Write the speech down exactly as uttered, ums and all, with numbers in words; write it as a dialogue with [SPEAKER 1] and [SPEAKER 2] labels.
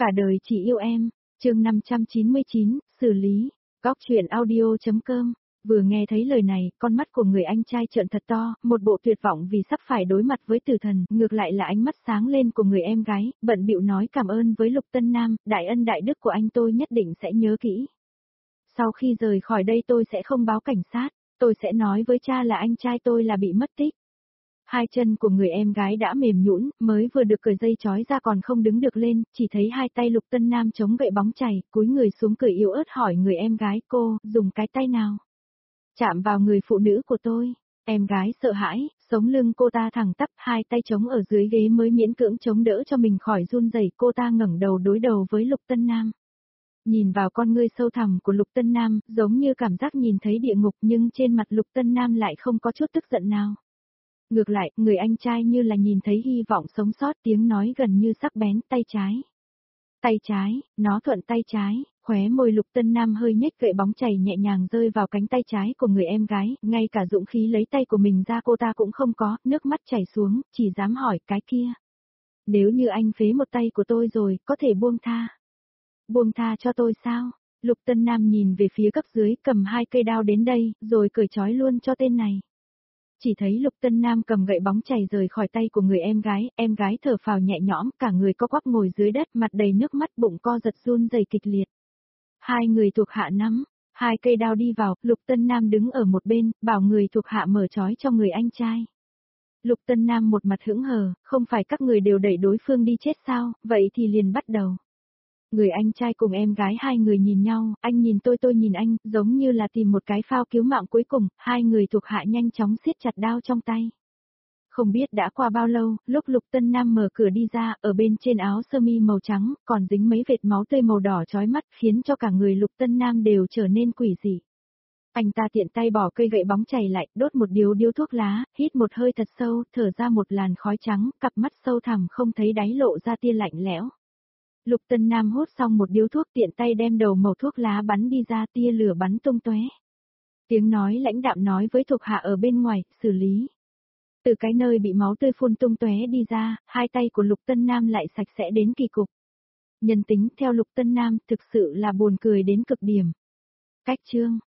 [SPEAKER 1] Cả đời chỉ yêu em, chương năm trăm chín mươi chín, xử lý, góc chuyện audio.com. Vừa nghe thấy lời này, con mắt của người anh trai trợn thật to, một bộ tuyệt vọng vì sắp phải đối mặt với tử thần, ngược lại là ánh mắt sáng lên của người em gái, bận bịu nói cảm ơn với Lục Tân Nam, đại ân đại đức của anh tôi nhất định sẽ nhớ kỹ. Sau khi rời khỏi đây tôi sẽ không báo cảnh sát, tôi sẽ nói với cha là anh trai tôi là bị mất tích. Hai chân của người em gái đã mềm nhũn, mới vừa được cởi dây trói ra còn không đứng được lên, chỉ thấy hai tay Lục Tân Nam chống gậy bóng chày, cúi người xuống cười yếu ớt hỏi người em gái cô, dùng cái tay nào? Chạm vào người phụ nữ của tôi, em gái sợ hãi, sống lưng cô ta thẳng tắp, hai tay chống ở dưới ghế mới miễn cưỡng chống đỡ cho mình khỏi run rẩy. Cô ta ngẩng đầu đối đầu với Lục Tân Nam. Nhìn vào con ngươi sâu thẳm của Lục Tân Nam, giống như cảm giác nhìn thấy địa ngục nhưng trên mặt Lục Tân Nam lại không có chút tức giận nào. Ngược lại, người anh trai như là nhìn thấy hy vọng sống sót, tiếng nói gần như sắc bén, tay trái. Tay trái, nó thuận tay trái, khóe môi Lục Tân Nam hơi nhếch, gậy bóng chày nhẹ nhàng rơi vào cánh tay trái của người em gái, ngay cả dũng khí lấy tay của mình ra cô ta cũng không có, nước mắt chảy xuống, chỉ dám hỏi cái kia. Nếu như anh phế một tay của tôi rồi, có thể buông tha. Buông tha cho tôi sao? Lục Tân Nam nhìn về phía cấp dưới, cầm hai cây đao đến đây, rồi cởi trói luôn cho tên này. Chỉ thấy Lục Tân Nam cầm gậy bóng chày rời khỏi tay của người em gái, em gái thở phào nhẹ nhõm, cả người co quắp ngồi dưới đất, mặt đầy nước mắt, bụng co giật run rẩy kịch liệt. Hai người thuộc hạ nắm hai cây đao đi vào, Lục Tân Nam đứng ở một bên, bảo người thuộc hạ mở trói cho người anh trai. Lục Tân Nam một mặt hững hờ, không phải các người đều đẩy đối phương đi chết sao, vậy thì liền bắt đầu. Người anh trai cùng em gái hai người nhìn nhau, anh nhìn tôi tôi nhìn anh, giống như là tìm một cái phao cứu mạng cuối cùng, hai người thuộc hạ nhanh chóng siết chặt đao trong tay. Không biết đã qua bao lâu, lúc Lục Tân Nam mở cửa đi ra, ở bên trên áo sơ mi màu trắng, còn dính mấy vệt máu tươi màu đỏ chói mắt, khiến cho cả người Lục Tân Nam đều trở nên quỷ dị. Anh ta tiện tay bỏ cây gậy bóng chày lại, đốt một điếu điếu thuốc lá, hít một hơi thật sâu, thở ra một làn khói trắng, cặp mắt sâu thẳm không thấy đáy lộ ra tia lạnh lẽo. Lục Tân Nam hút xong một điếu thuốc, tiện tay đem đầu mẩu thuốc lá bắn đi ra, tia lửa bắn tung tóe. Tiếng nói lãnh đạm nói với thuộc hạ ở bên ngoài, xử lý. Từ cái nơi bị máu tươi phun tung tóe đi ra, hai tay của Lục Tân Nam lại sạch sẽ đến kỳ cục. Nhân tính theo Lục Tân Nam thực sự là buồn cười đến cực điểm. Cách chương